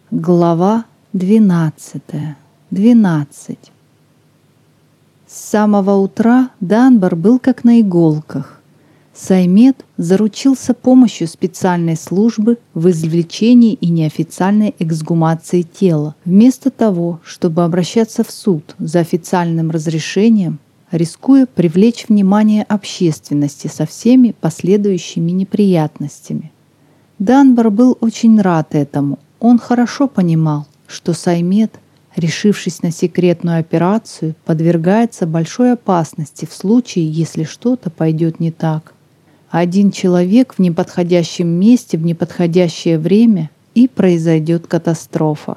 Глава 12. 12. С самого утра Данбар был как на иголках. Саймед заручился помощью специальной службы в извлечении и неофициальной эксгумации тела. Вместо того, чтобы обращаться в суд за официальным разрешением, рискуя привлечь внимание общественности со всеми последующими неприятностями. Данбар был очень рад этому. Он хорошо понимал, что Саймед, решившись на секретную операцию, подвергается большой опасности в случае, если что-то пойдет не так. Один человек в неподходящем месте в неподходящее время, и произойдет катастрофа.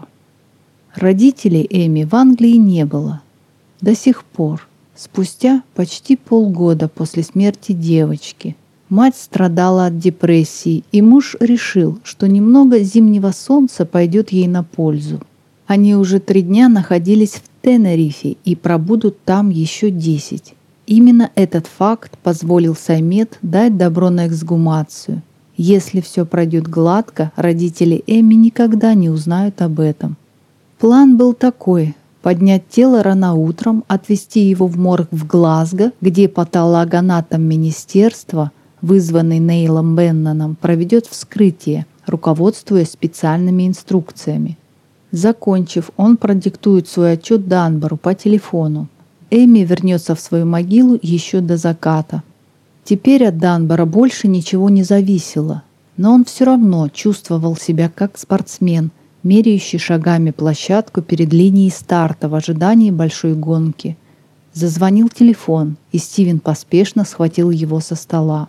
Родителей Эми в Англии не было. До сих пор, спустя почти полгода после смерти девочки, мать страдала от депрессии, и муж решил, что немного зимнего солнца пойдет ей на пользу. Они уже 3 дня находились в Тенерифе и пробудут там еще 10. Именно этот факт позволил Саймед дать добро на эксгумацию. Если все пройдет гладко, родители Эми никогда не узнают об этом. План был такой: поднять тело рано утром, отвезти его в морг в Глазго, где патологоанатом министерства, вызванный Нейлом Бенноном, проведет вскрытие, руководствуясь специальными инструкциями. Закончив, он продиктует свой отчет Данбару по телефону. Эми вернется в свою могилу еще до заката. Теперь от Данбара больше ничего не зависело, но он все равно чувствовал себя как спортсмен, меряющий шагами площадку перед линией старта в ожидании большой гонки. Зазвонил телефон, и Стивен поспешно схватил его со стола.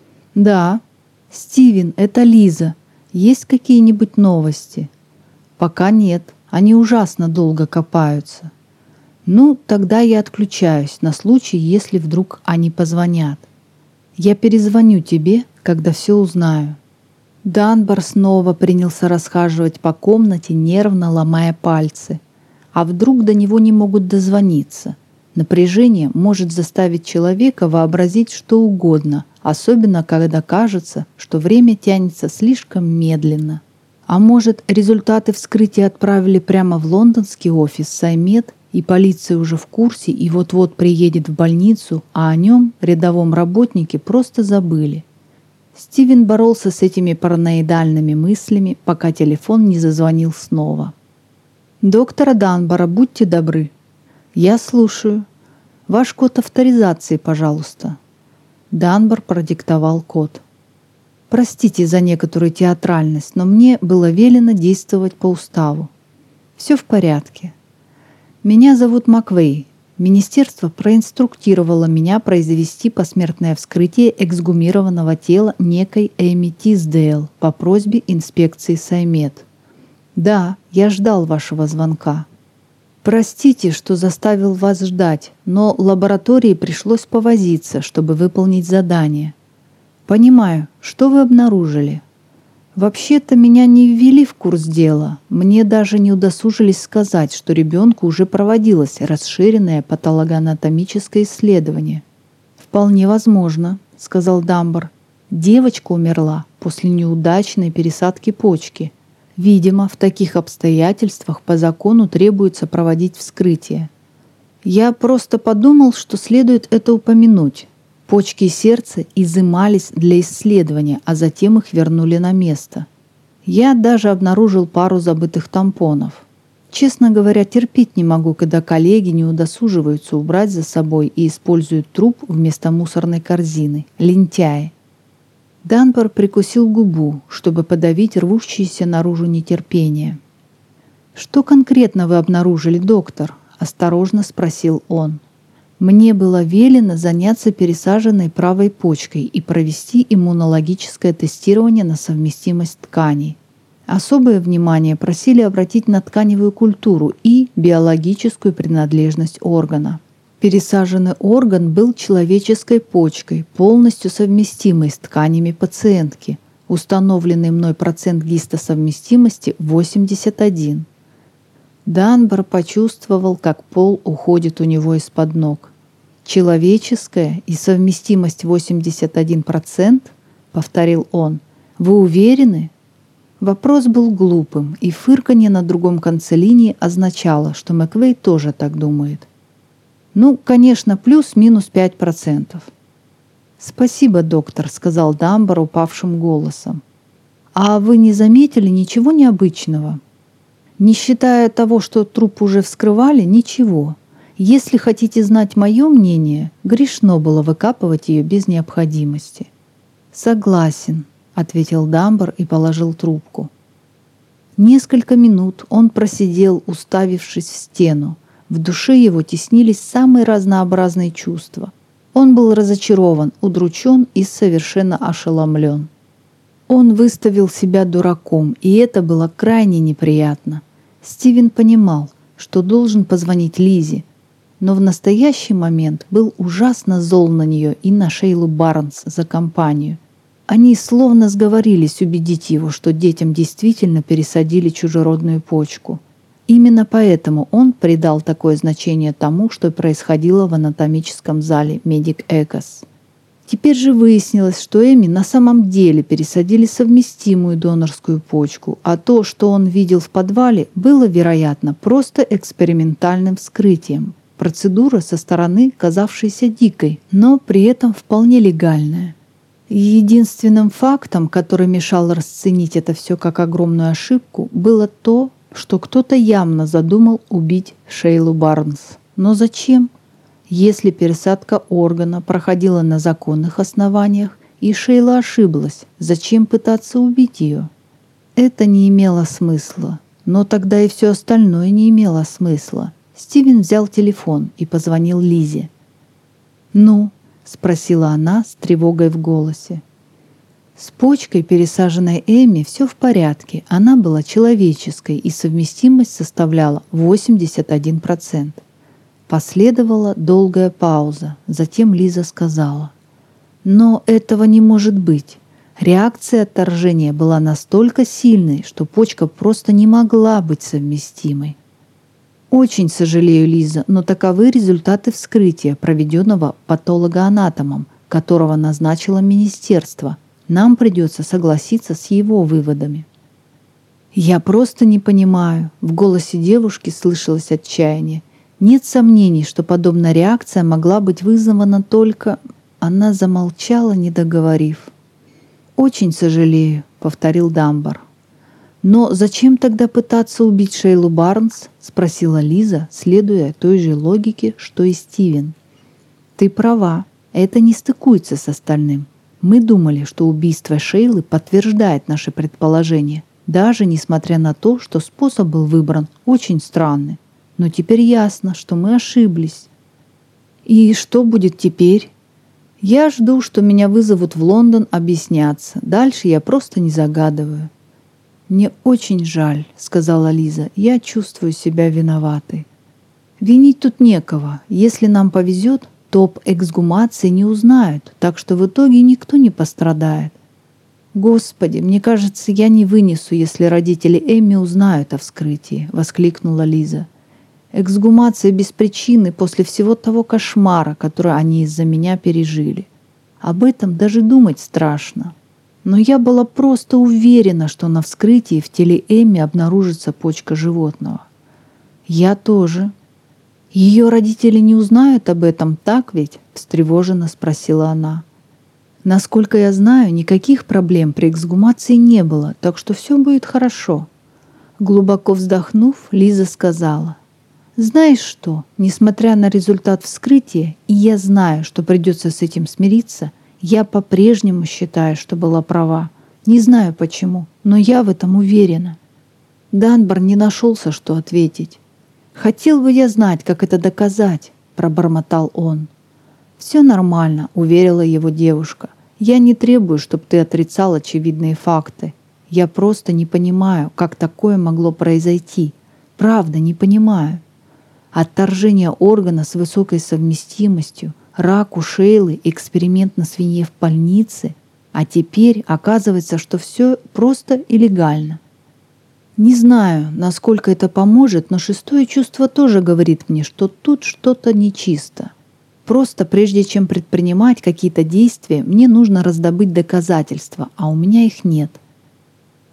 «Да, Стивен, это Лиза. Есть какие-нибудь новости?» «Пока нет. Они ужасно долго копаются». «Ну, тогда я отключаюсь на случай, если вдруг они позвонят. Я перезвоню тебе, когда все узнаю». Данбар снова принялся расхаживать по комнате, нервно ломая пальцы. А вдруг до него не могут дозвониться? Напряжение может заставить человека вообразить что угодно, особенно когда кажется, что время тянется слишком медленно. А может, результаты вскрытия отправили прямо в лондонский офис Саймед, и полиция уже в курсе и вот-вот приедет в больницу, а о нем, рядовом работнике, просто забыли. Стивен боролся с этими параноидальными мыслями, пока телефон не зазвонил снова. «Доктора Данбара, будьте добры». «Я слушаю. Ваш код авторизации, пожалуйста». Данбар продиктовал код. «Простите за некоторую театральность, но мне было велено действовать по уставу. Все в порядке. Меня зовут Маквей. Министерство проинструктировало меня произвести посмертное вскрытие эксгумированного тела некой Эми Тисдейл по просьбе инспекции Саймед. Да, я ждал вашего звонка. Простите, что заставил вас ждать, но лаборатории пришлось повозиться, чтобы выполнить задание. Понимаю, что вы обнаружили. Вообще-то меня не ввели в курс дела. Мне даже не удосужились сказать, что ребенку уже проводилось расширенное патологоанатомическое исследование. «Вполне возможно», — сказал Данбар. «Девочка умерла после неудачной пересадки почки. Видимо, в таких обстоятельствах по закону требуется проводить вскрытие. Я просто подумал, что следует это упомянуть. Почки и сердце изымались для исследования, а затем их вернули на место. Я даже обнаружил пару забытых тампонов. Честно говоря, терпеть не могу, когда коллеги не удосуживаются убрать за собой и используют труп вместо мусорной корзины. Лентяи». Данбар прикусил губу, чтобы подавить рвущееся наружу нетерпение. «Что конкретно вы обнаружили, доктор?» – осторожно спросил он. «Мне было велено заняться пересаженной правой почкой и провести иммунологическое тестирование на совместимость тканей. Особое внимание просили обратить на тканевую культуру и биологическую принадлежность органа. Пересаженный орган был человеческой почкой, полностью совместимой с тканями пациентки. Установленный мной процент гистосовместимости 81. Данбар почувствовал, как пол уходит у него из-под ног. «Человеческая и совместимость 81%?» — повторил он. «Вы уверены?» Вопрос был глупым, и фырканье на другом конце линии означало, что Маквей тоже так думает. Ну, конечно, плюс-минус 5%. «Спасибо, доктор», — сказал Дамбар упавшим голосом. «А вы не заметили ничего необычного?» «Не считая того, что труп уже вскрывали, ничего. Если хотите знать мое мнение, грешно было выкапывать ее без необходимости». «Согласен», — ответил Дамбар и положил трубку. Несколько минут он просидел, уставившись в стену. В душе его теснились самые разнообразные чувства. Он был разочарован, удручен и совершенно ошеломлен. Он выставил себя дураком, и это было крайне неприятно. Стивен понимал, что должен позвонить Лизе, но в настоящий момент был ужасно зол на нее и на Шейлу Барнс за компанию. Они словно сговорились убедить его, что детям действительно пересадили чужеродную почку. Именно поэтому он придал такое значение тому, что происходило в анатомическом зале Медик Экос. Теперь же выяснилось, что Эми на самом деле пересадили совместимую донорскую почку, а то, что он видел в подвале, было, вероятно, просто экспериментальным вскрытием. Процедура со стороны, казавшаяся дикой, но при этом вполне легальная. Единственным фактом, который мешал расценить это все как огромную ошибку, было то, что кто-то явно задумал убить Шейлу Барнс. Но зачем? Если пересадка органа проходила на законных основаниях, и Шейла ошиблась, зачем пытаться убить ее? Это не имело смысла. Но тогда и все остальное не имело смысла. Стивен взял телефон и позвонил Лизе. «Ну?» — спросила она с тревогой в голосе. С почкой, пересаженной Эми, все в порядке. Она была человеческой, и совместимость составляла 81%. Последовала долгая пауза. Затем Лиза сказала: «Но этого не может быть. Реакция отторжения была настолько сильной, что почка просто не могла быть совместимой». «Очень сожалею, Лиза, но таковы результаты вскрытия, проведенного патологоанатомом, которого назначило министерство. Нам придется согласиться с его выводами». «Я просто не понимаю». В голосе девушки слышалось отчаяние. Нет сомнений, что подобная реакция могла быть вызвана только... Она замолчала, не договорив. «Очень сожалею», — повторил Дамбар. «Но зачем тогда пытаться убить Шейлу Барнс?» — спросила Лиза, следуя той же логике, что и Стивен. «Ты права, это не стыкуется с остальным. Мы думали, что убийство Шейлы подтверждает наши предположения, даже несмотря на то, что способ был выбран очень странный. Но теперь ясно, что мы ошиблись». «И что будет теперь?» «Я жду, что меня вызовут в Лондон объясняться. Дальше я просто не загадываю». «Мне очень жаль», — сказала Лиза. «Я чувствую себя виноватой». «Винить тут некого. Если нам повезет, то об эксгумации не узнают, так что в итоге никто не пострадает». «Господи, мне кажется, я не вынесу, если родители Эми узнают о вскрытии», — воскликнула Лиза. «Эксгумация без причины после всего того кошмара, который они из-за меня пережили. Об этом даже думать страшно. Но я была просто уверена, что на вскрытии в теле Эми обнаружится почка животного». «Я тоже». «Ее родители не узнают об этом, так ведь?» — встревоженно спросила она. «Насколько я знаю, никаких проблем при эксгумации не было, так что все будет хорошо». Глубоко вздохнув, Лиза сказала: «Знаешь что, несмотря на результат вскрытия, и я знаю, что придется с этим смириться, я по-прежнему считаю, что была права. Не знаю почему, но я в этом уверена». Данбар не нашелся, что ответить. «Хотел бы я знать, как это доказать», — пробормотал он. «Все нормально», — уверила его девушка. «Я не требую, чтобы ты отрицал очевидные факты. Я просто не понимаю, как такое могло произойти. Правда, не понимаю. Отторжение органа с высокой совместимостью, рак у Шейлы, эксперимент на свинье в больнице, а теперь оказывается, что все просто и легально. Не знаю, насколько это поможет, но шестое чувство тоже говорит мне, что тут что-то нечисто. Просто прежде чем предпринимать какие-то действия, мне нужно раздобыть доказательства, а у меня их нет».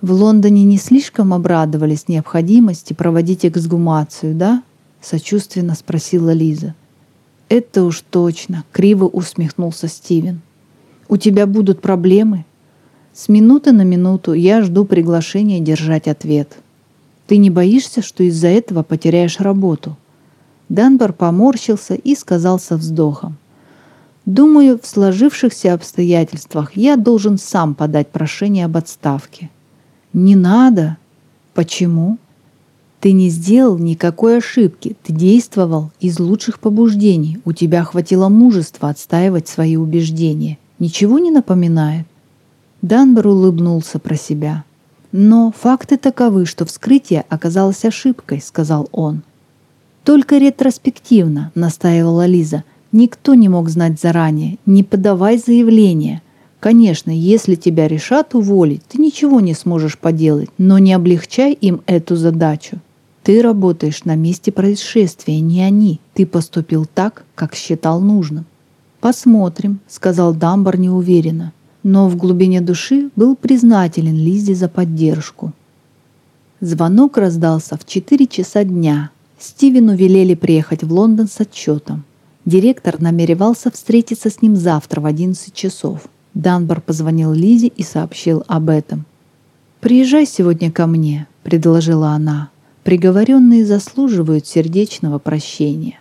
В Лондоне не слишком обрадовались необходимости проводить эксгумацию, да? Сочувственно спросила Лиза. Это уж точно, криво усмехнулся Стивен. У тебя будут проблемы? С минуты на минуту я жду приглашения держать ответ. Ты не боишься, что из-за этого потеряешь работу? Данбар поморщился и сказал со вздохом. Думаю, в сложившихся обстоятельствах я должен сам подать прошение об отставке. Не надо. Почему? Ты не сделал никакой ошибки, ты действовал из лучших побуждений, у тебя хватило мужества отстаивать свои убеждения. Ничего не напоминает? Данбар улыбнулся про себя. «Но факты таковы, что вскрытие оказалось ошибкой», — сказал он. «Только ретроспективно», — настаивала Лиза. «Никто не мог знать заранее. Не подавай заявление. Конечно, если тебя решат уволить, ты ничего не сможешь поделать, но не облегчай им эту задачу. Ты работаешь на месте происшествия, не они. Ты поступил так, как считал нужным». «Посмотрим», — сказал Данбар неуверенно, но в глубине души был признателен Лизе за поддержку. Звонок раздался в 4 часа дня. Стивену велели приехать в Лондон с отчетом. Директор намеревался встретиться с ним завтра в 11 часов. Данбар позвонил Лизе и сообщил об этом. «Приезжай сегодня ко мне», — предложила она. «Приговоренные заслуживают сердечного прощения».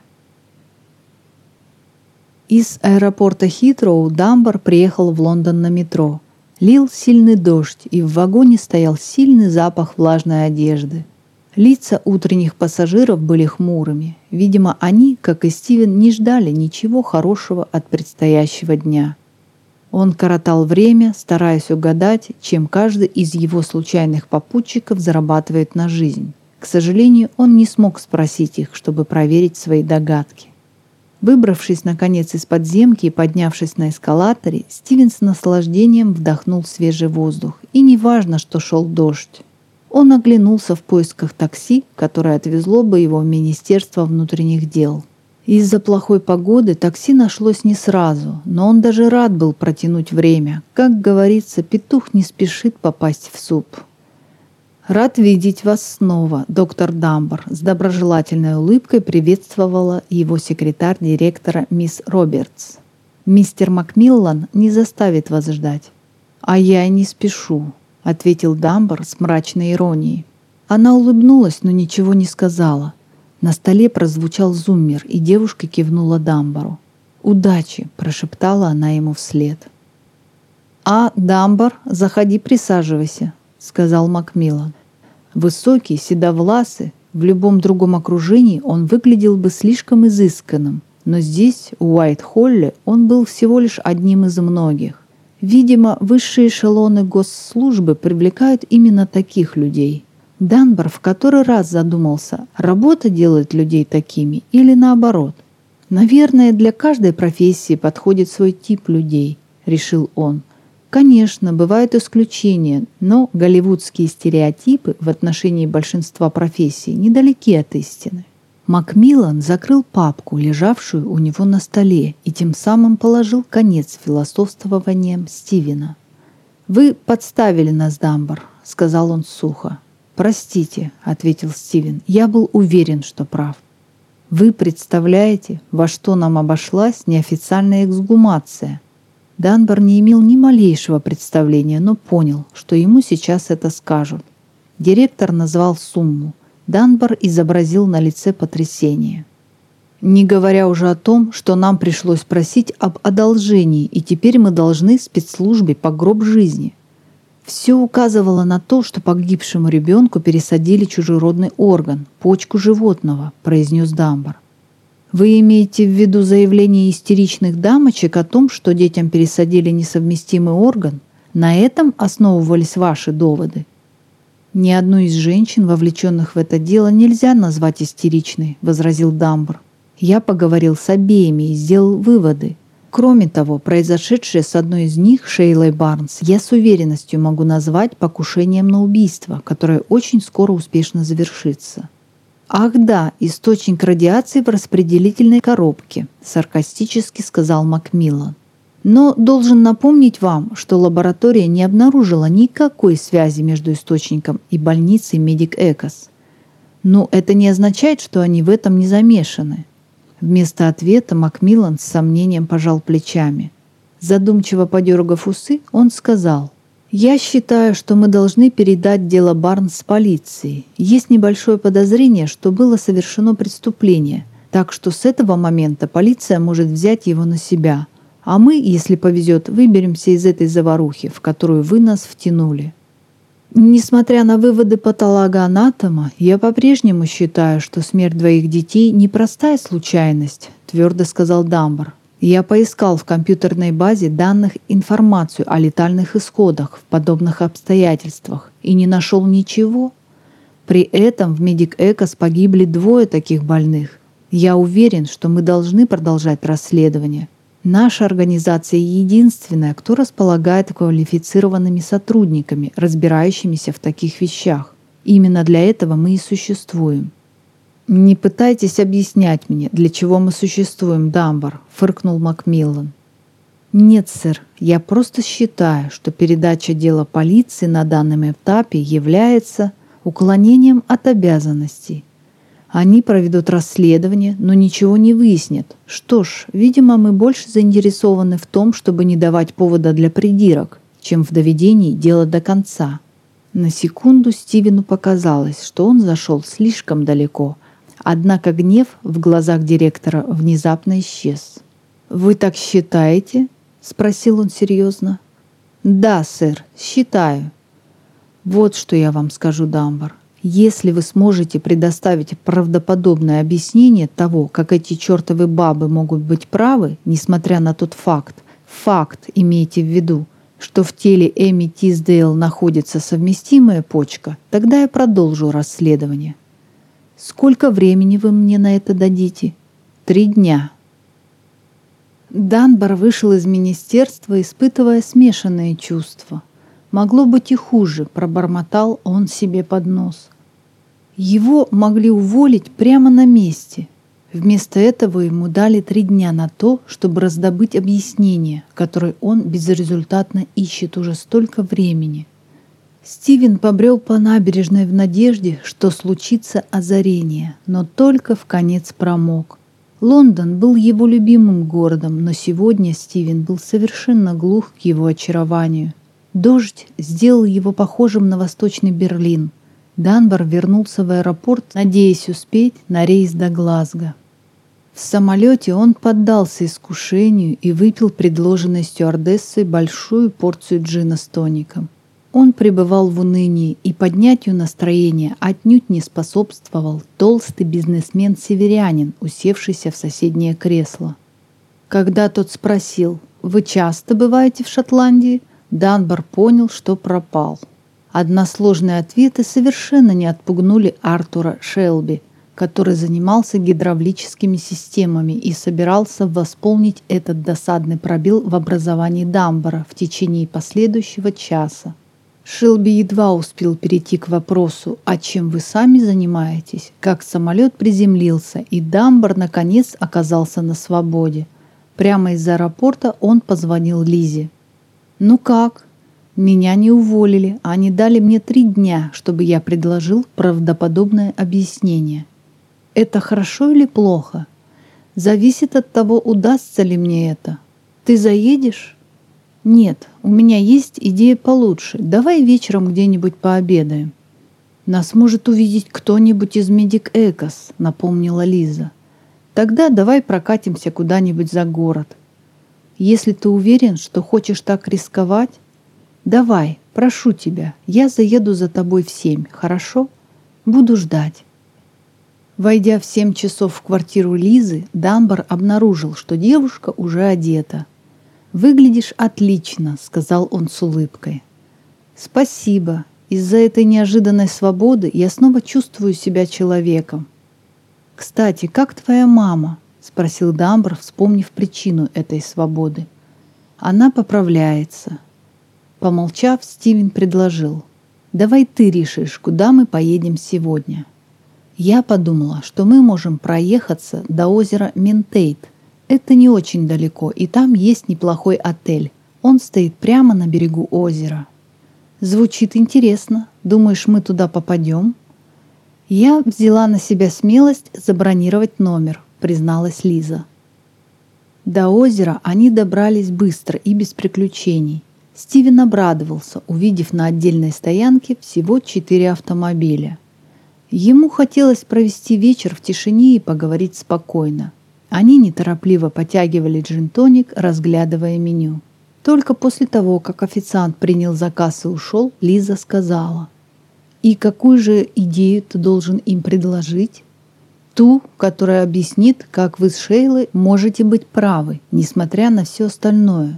Из аэропорта Хитроу Данбар приехал в Лондон на метро. Лил сильный дождь, и в вагоне стоял сильный запах влажной одежды. Лица утренних пассажиров были хмурыми. Видимо, они, как и Стивен, не ждали ничего хорошего от предстоящего дня. Он коротал время, стараясь угадать, чем каждый из его случайных попутчиков зарабатывает на жизнь. К сожалению, он не смог спросить их, чтобы проверить свои догадки. Выбравшись, наконец, из подземки и поднявшись на эскалаторе, Стивен с наслаждением вдохнул свежий воздух. И неважно, что шел дождь. Он оглянулся в поисках такси, которое отвезло бы его в Министерство внутренних дел. Из-за плохой погоды такси нашлось не сразу, но он даже рад был протянуть время. Как говорится, петух не спешит попасть в суп. «Рад видеть вас снова, доктор Данбар», — с доброжелательной улыбкой приветствовала его секретарь директора мисс Робертс. «Мистер Макмиллан не заставит вас ждать». «А я и не спешу», — ответил Данбар с мрачной иронией. Она улыбнулась, но ничего не сказала. На столе прозвучал зуммер, и девушка кивнула Данбару. «Удачи!» – прошептала она ему вслед. «А, Данбар, заходи, присаживайся», – сказал Макмиллан. Высокий, седовласый, в любом другом окружении он выглядел бы слишком изысканным, но здесь, у Уайт-Холле, он был всего лишь одним из многих. Видимо, высшие эшелоны госслужбы привлекают именно таких людей. Данбар в который раз задумался, работа делает людей такими или наоборот. «Наверное, для каждой профессии подходит свой тип людей», — решил он. Конечно, бывают исключения, но голливудские стереотипы в отношении большинства профессий недалеки от истины. Макмиллан закрыл папку, лежавшую у него на столе, и тем самым положил конец философствованиям Стивена. «Вы подставили нас, Данбар», — сказал он сухо. «Простите», — ответил Стивен, — «я был уверен, что прав». «Вы представляете, во что нам обошлась неофициальная эксгумация?» Данбар не имел ни малейшего представления, но понял, что ему сейчас это скажут. Директор назвал сумму. Данбар изобразил на лице потрясение. «Не говоря уже о том, что нам пришлось просить об одолжении, и теперь мы должны спецслужбе по гроб жизни». Все указывало на то, что погибшему ребенку пересадили чужеродный орган, почку животного, произнес Данбар. Вы имеете в виду заявление истеричных дамочек о том, что детям пересадили несовместимый орган? На этом основывались ваши доводы? Ни одну из женщин, вовлеченных в это дело, нельзя назвать истеричной, возразил Данбар. Я поговорил с обеими и сделал выводы. Кроме того, произошедшее с одной из них, Шейлой Барнс, я с уверенностью могу назвать покушением на убийство, которое очень скоро успешно завершится. «Ах да, источник радиации в распределительной коробке», – саркастически сказал Макмиллан. Но должен напомнить вам, что лаборатория не обнаружила никакой связи между источником и больницей Медик Экос. Но это не означает, что они в этом не замешаны. Вместо ответа Макмиллан с сомнением пожал плечами. Задумчиво подергав усы, он сказал: «Я считаю, что мы должны передать дело Барнс полиции. Есть небольшое подозрение, что было совершено преступление, так что с этого момента полиция может взять его на себя. А мы, если повезет, выберемся из этой заварухи, в которую вы нас втянули». Несмотря на выводы патологоанатома, я по-прежнему считаю, что смерть двоих детей – непростая случайность, твердо сказал Дамбар. Я поискал в компьютерной базе данных информацию о летальных исходах в подобных обстоятельствах и не нашел ничего. При этом в Медик Экос погибли 2 таких больных. Я уверен, что мы должны продолжать расследование. Наша организация единственная, кто располагает квалифицированными сотрудниками, разбирающимися в таких вещах. Именно для этого мы и существуем. «Не пытайтесь объяснять мне, для чего мы существуем, Дамбар», — фыркнул Макмиллан. «Нет, сэр, я просто считаю, что передача дела полиции на данном этапе является уклонением от обязанностей. Они проведут расследование, но ничего не выяснят. Что ж, видимо, мы больше заинтересованы в том, чтобы не давать повода для придирок, чем в доведении дела до конца». На секунду Стивену показалось, что он зашел слишком далеко, однако гнев в глазах директора внезапно исчез. «Вы так считаете?» — спросил он серьезно. «Да, сэр, считаю. Вот что я вам скажу, Дамбар. Если вы сможете предоставить правдоподобное объяснение того, как эти чертовы бабы могут быть правы, несмотря на тот факт, имейте в виду, что в теле Эми Тисдейл находится совместимая почка, тогда я продолжу расследование. Сколько времени вы мне на это дадите? 3 дня». Данбар вышел из министерства, испытывая смешанные чувства. Могло быть и хуже, пробормотал он себе под нос. Его могли уволить прямо на месте. Вместо этого ему дали 3 дня на то, чтобы раздобыть объяснение, которое он безрезультатно ищет уже столько времени. Стивен побрел по набережной в надежде, что случится озарение, но только вконец промок. Лондон был его любимым городом, но сегодня Стивен был совершенно глух к его очарованию. Дождь сделал его похожим на Восточный Берлин. Данбар вернулся в аэропорт, надеясь успеть на рейс до Глазго. В самолете он поддался искушению и выпил предложенной стюардессой большую порцию джина с тоником. Он пребывал в унынии, и поднятию настроения отнюдь не способствовал толстый бизнесмен-северянин, усевшийся в соседнее кресло. Когда тот спросил: «Вы часто бываете в Шотландии?», Данбар понял, что пропал. Односложные ответы совершенно не отпугнули Артура Шелби, который занимался гидравлическими системами и собирался восполнить этот досадный пробел в образовании Данбара в течение последующего часа. Шелби едва успел перейти к вопросу: «А чем вы сами занимаетесь?», как самолет приземлился, и Данбар наконец оказался на свободе. Прямо из аэропорта он позвонил Лизе. «Ну как? Меня не уволили, они дали мне 3 дня, чтобы я предложил правдоподобное объяснение. Это хорошо или плохо? Зависит от того, удастся ли мне это. Ты заедешь?» «Нет, у меня есть идея получше. Давай вечером где-нибудь пообедаем». «Нас может увидеть кто-нибудь из Медик Экос», — напомнила Лиза. «Тогда давай прокатимся куда-нибудь за город. Если ты уверен, что хочешь так рисковать, давай, прошу тебя, я заеду за тобой в 7, хорошо? Буду ждать». Войдя в 7 часов в квартиру Лизы, Данбар обнаружил, что девушка уже одета. «Выглядишь отлично», — сказал он с улыбкой. «Спасибо. Из-за этой неожиданной свободы я снова чувствую себя человеком». «Кстати, как твоя мама?» — спросил Данбар, вспомнив причину этой свободы. «Она поправляется». Помолчав, Стивен предложил: «Давай ты решишь, куда мы поедем сегодня». Я подумала, что мы можем проехаться до озера Ментейт. Это не очень далеко, и там есть неплохой отель. Он стоит прямо на берегу озера. Звучит интересно. Думаешь, мы туда попадем? Я взяла на себя смелость забронировать номер, призналась Лиза. До озера они добрались быстро и без приключений. Стивен обрадовался, увидев на отдельной стоянке всего 4 автомобиля. Ему хотелось провести вечер в тишине и поговорить спокойно. Они неторопливо потягивали джин-тоник, разглядывая меню. Только после того, как официант принял заказ и ушел, Лиза сказала: «И какую же идею ты должен им предложить?» «Ту, которая объяснит, как вы с Шейлой можете быть правы, несмотря на все остальное.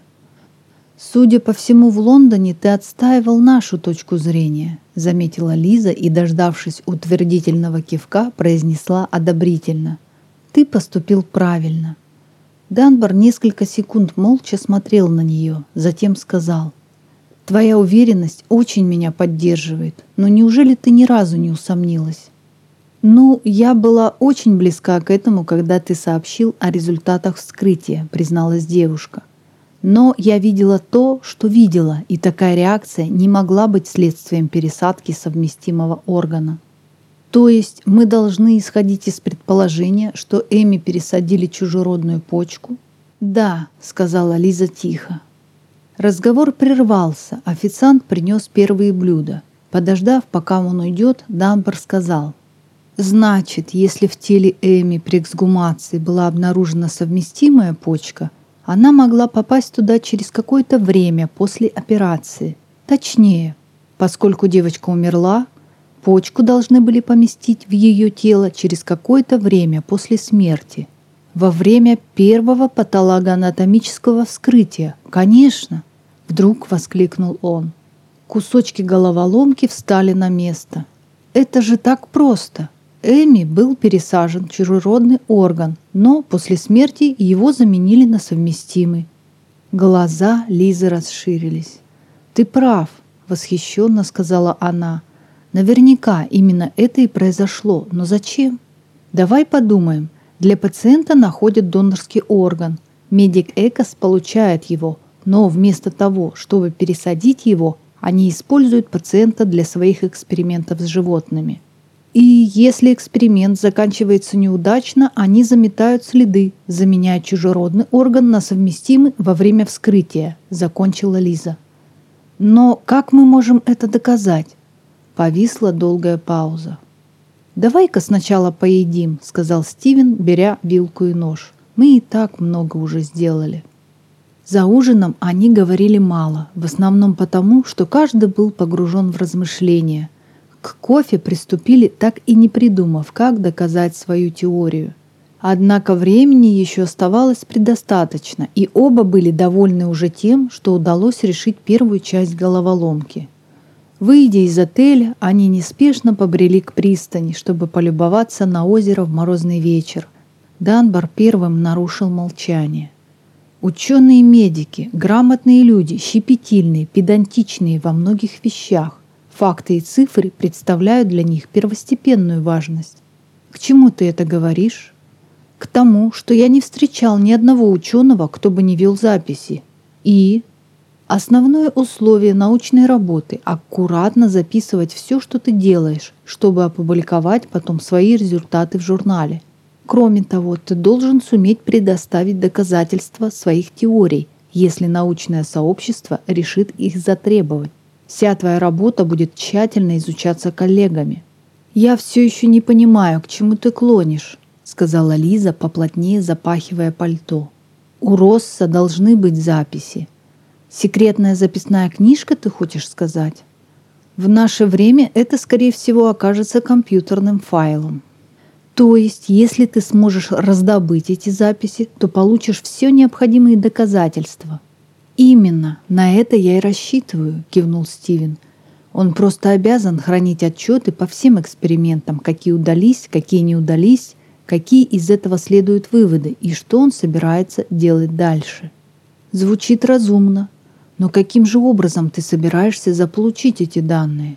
Судя по всему, в Лондоне ты отстаивал нашу точку зрения», заметила Лиза и, дождавшись утвердительного кивка, произнесла одобрительно: «Ты поступил правильно». Данбар несколько секунд молча смотрел на нее, затем сказал: «Твоя уверенность очень меня поддерживает, но неужели ты ни разу не усомнилась?» «Ну, я была очень близка к этому, когда ты сообщил о результатах вскрытия», призналась девушка. «Но я видела то, что видела, и такая реакция не могла быть следствием пересадки совместимого органа». «То есть мы должны исходить из предположения, что Эми пересадили чужеродную почку?» «Да», — сказала Лиза тихо. Разговор прервался, официант принес первые блюда. Подождав, пока он уйдет, Данбар сказал: «Значит, если в теле Эми при эксгумации была обнаружена совместимая почка, она могла попасть туда через какое-то время после операции. Точнее, поскольку девочка умерла, почку должны были поместить в ее тело через какое-то время после смерти. Во время первого патологоанатомического вскрытия, конечно!» Вдруг воскликнул он. Кусочки головоломки встали на место. «Это же так просто! Эми был пересажен чужеродный орган, но после смерти его заменили на совместимый». Глаза Лизы расширились. «Ты прав», — восхищенно сказала она. «Наверняка именно это и произошло. Но зачем? Давай подумаем. Для пациента находят донорский орган. Медик Экос получает его, но вместо того, чтобы пересадить его, они используют пациента для своих экспериментов с животными. И если эксперимент заканчивается неудачно, они заметают следы, заменяя чужеродный орган на совместимый во время вскрытия», — закончила Лиза. «Но как мы можем это доказать?» Повисла долгая пауза. «Давай-ка сначала поедим», — сказал Стивен, беря вилку и нож. «Мы и так много уже сделали». За ужином они говорили мало, в основном потому, что каждый был погружен в размышления. К кофе приступили, так и не придумав, как доказать свою теорию. Однако времени еще оставалось предостаточно, и оба были довольны уже тем, что удалось решить первую часть головоломки. Выйдя из отеля, они неспешно побрели к пристани, чтобы полюбоваться на озеро в морозный вечер. Данбар первым нарушил молчание. Ученые-медики, грамотные люди, щепетильные, педантичные во многих вещах. Факты и цифры представляют для них первостепенную важность. К чему ты это говоришь? К тому, что я не встречал ни одного ученого, кто бы не вел записи. И основное условие научной работы – аккуратно записывать все, что ты делаешь, чтобы опубликовать потом свои результаты в журнале. Кроме того, ты должен суметь предоставить доказательства своих теорий, если научное сообщество решит их затребовать. Вся твоя работа будет тщательно изучаться коллегами. «Я все еще не понимаю, к чему ты клонишь», — сказала Лиза, поплотнее запахивая пальто. «У Росса должны быть записи. Секретная записная книжка, ты хочешь сказать? В наше время это, скорее всего, окажется компьютерным файлом. То есть, если ты сможешь раздобыть эти записи, то получишь все необходимые доказательства». «Именно, на это я и рассчитываю», — кивнул Стивен. «Он просто обязан хранить отчеты по всем экспериментам, какие удались, какие не удались, какие из этого следуют выводы и что он собирается делать дальше». «Звучит разумно. Но каким же образом ты собираешься заполучить эти данные?»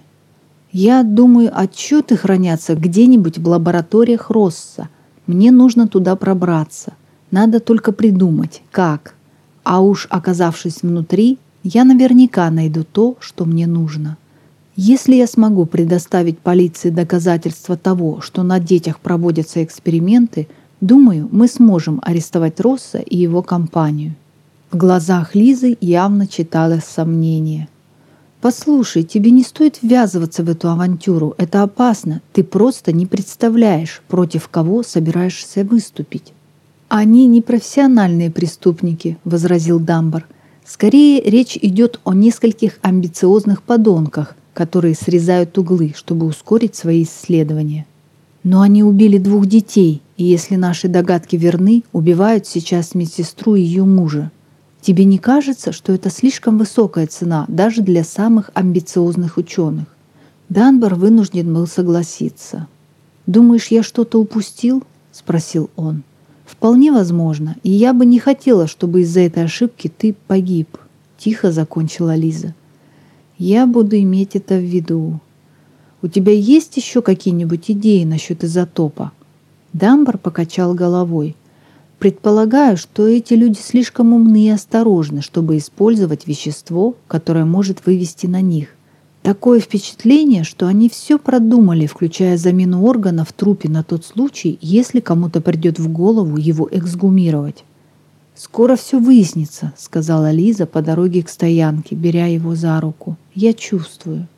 «Я думаю, отчеты хранятся где-нибудь в лабораториях Росса. Мне нужно туда пробраться. Надо только придумать, как. А уж оказавшись внутри, я наверняка найду то, что мне нужно. Если я смогу предоставить полиции доказательства того, что на детях проводятся эксперименты, думаю, мы сможем арестовать Росса и его компанию». В глазах Лизы явно читалось сомнение. «Послушай, тебе не стоит ввязываться в эту авантюру. Это опасно. Ты просто не представляешь, против кого собираешься выступить». «Они не профессиональные преступники», — возразил Дамбар. «Скорее речь идет о нескольких амбициозных подонках, которые срезают углы, чтобы ускорить свои исследования. Но они убили 2 детей, и если наши догадки верны, убивают сейчас медсестру и ее мужа. Тебе не кажется, что это слишком высокая цена даже для самых амбициозных ученых?» Данбар вынужден был согласиться. «Думаешь, я что-то упустил?» — спросил он. «Вполне возможно, и я бы не хотела, чтобы из-за этой ошибки ты погиб», — тихо закончила Лиза. «Я буду иметь это в виду. У тебя есть еще какие-нибудь идеи насчет изотопа?» Дамбар покачал головой. «Предполагаю, что эти люди слишком умны и осторожны, чтобы использовать вещество, которое может вывести на них. Такое впечатление, что они все продумали, включая замену органа в трупе на тот случай, если кому-то придет в голову его эксгумировать». «Скоро все выяснится», — сказала Лиза по дороге к стоянке, беря его за руку. «Я чувствую».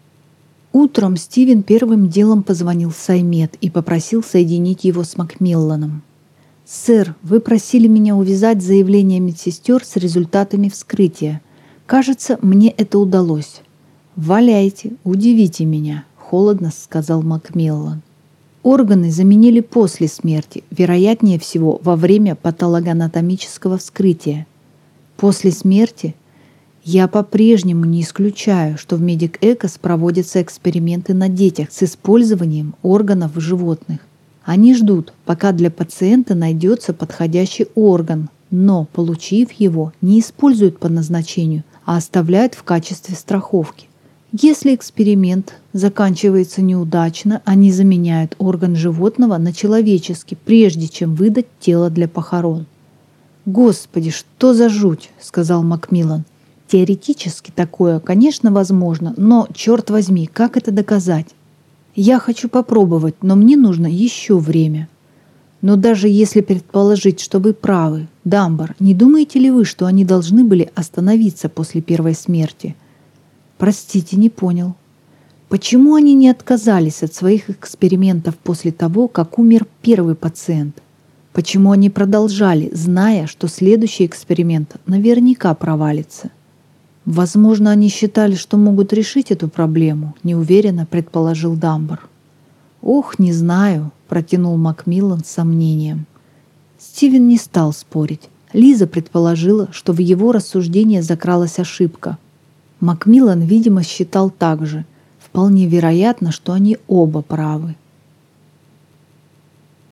Утром Стивен первым делом позвонил в Саймед и попросил соединить его с Макмилланом. «Сэр, вы просили меня увязать заявление медсестер с результатами вскрытия. Кажется, мне это удалось». «Валяйте, удивите меня», — холодно сказал Макмиллан. «Органы заменили после смерти, вероятнее всего во время патологоанатомического вскрытия. После смерти? Я по-прежнему не исключаю, что в Медик Экос проводятся эксперименты на детях с использованием органов животных. Они ждут, пока для пациента найдется подходящий орган, но, получив его, не используют по назначению, а оставляют в качестве страховки. Если эксперимент заканчивается неудачно, они заменяют орган животного на человеческий, прежде чем выдать тело для похорон». «Господи, что за жуть!» — сказал Макмиллан. «Теоретически такое, конечно, возможно, но, черт возьми, как это доказать? Я хочу попробовать, но мне нужно еще время». «Но даже если предположить, что вы правы, Дамбар, не думаете ли вы, что они должны были остановиться после первой смерти?» «Простите, не понял. Почему они не отказались от своих экспериментов после того, как умер первый пациент? Почему они продолжали, зная, что следующий эксперимент наверняка провалится?» «Возможно, они считали, что могут решить эту проблему», — неуверенно предположил Дамбар. «Ох, не знаю», — протянул Макмиллан с сомнением. Стивен не стал спорить. Лиза предположила, что в его рассуждение закралась ошибка. Макмиллан, видимо, считал так же. Вполне вероятно, что они оба правы.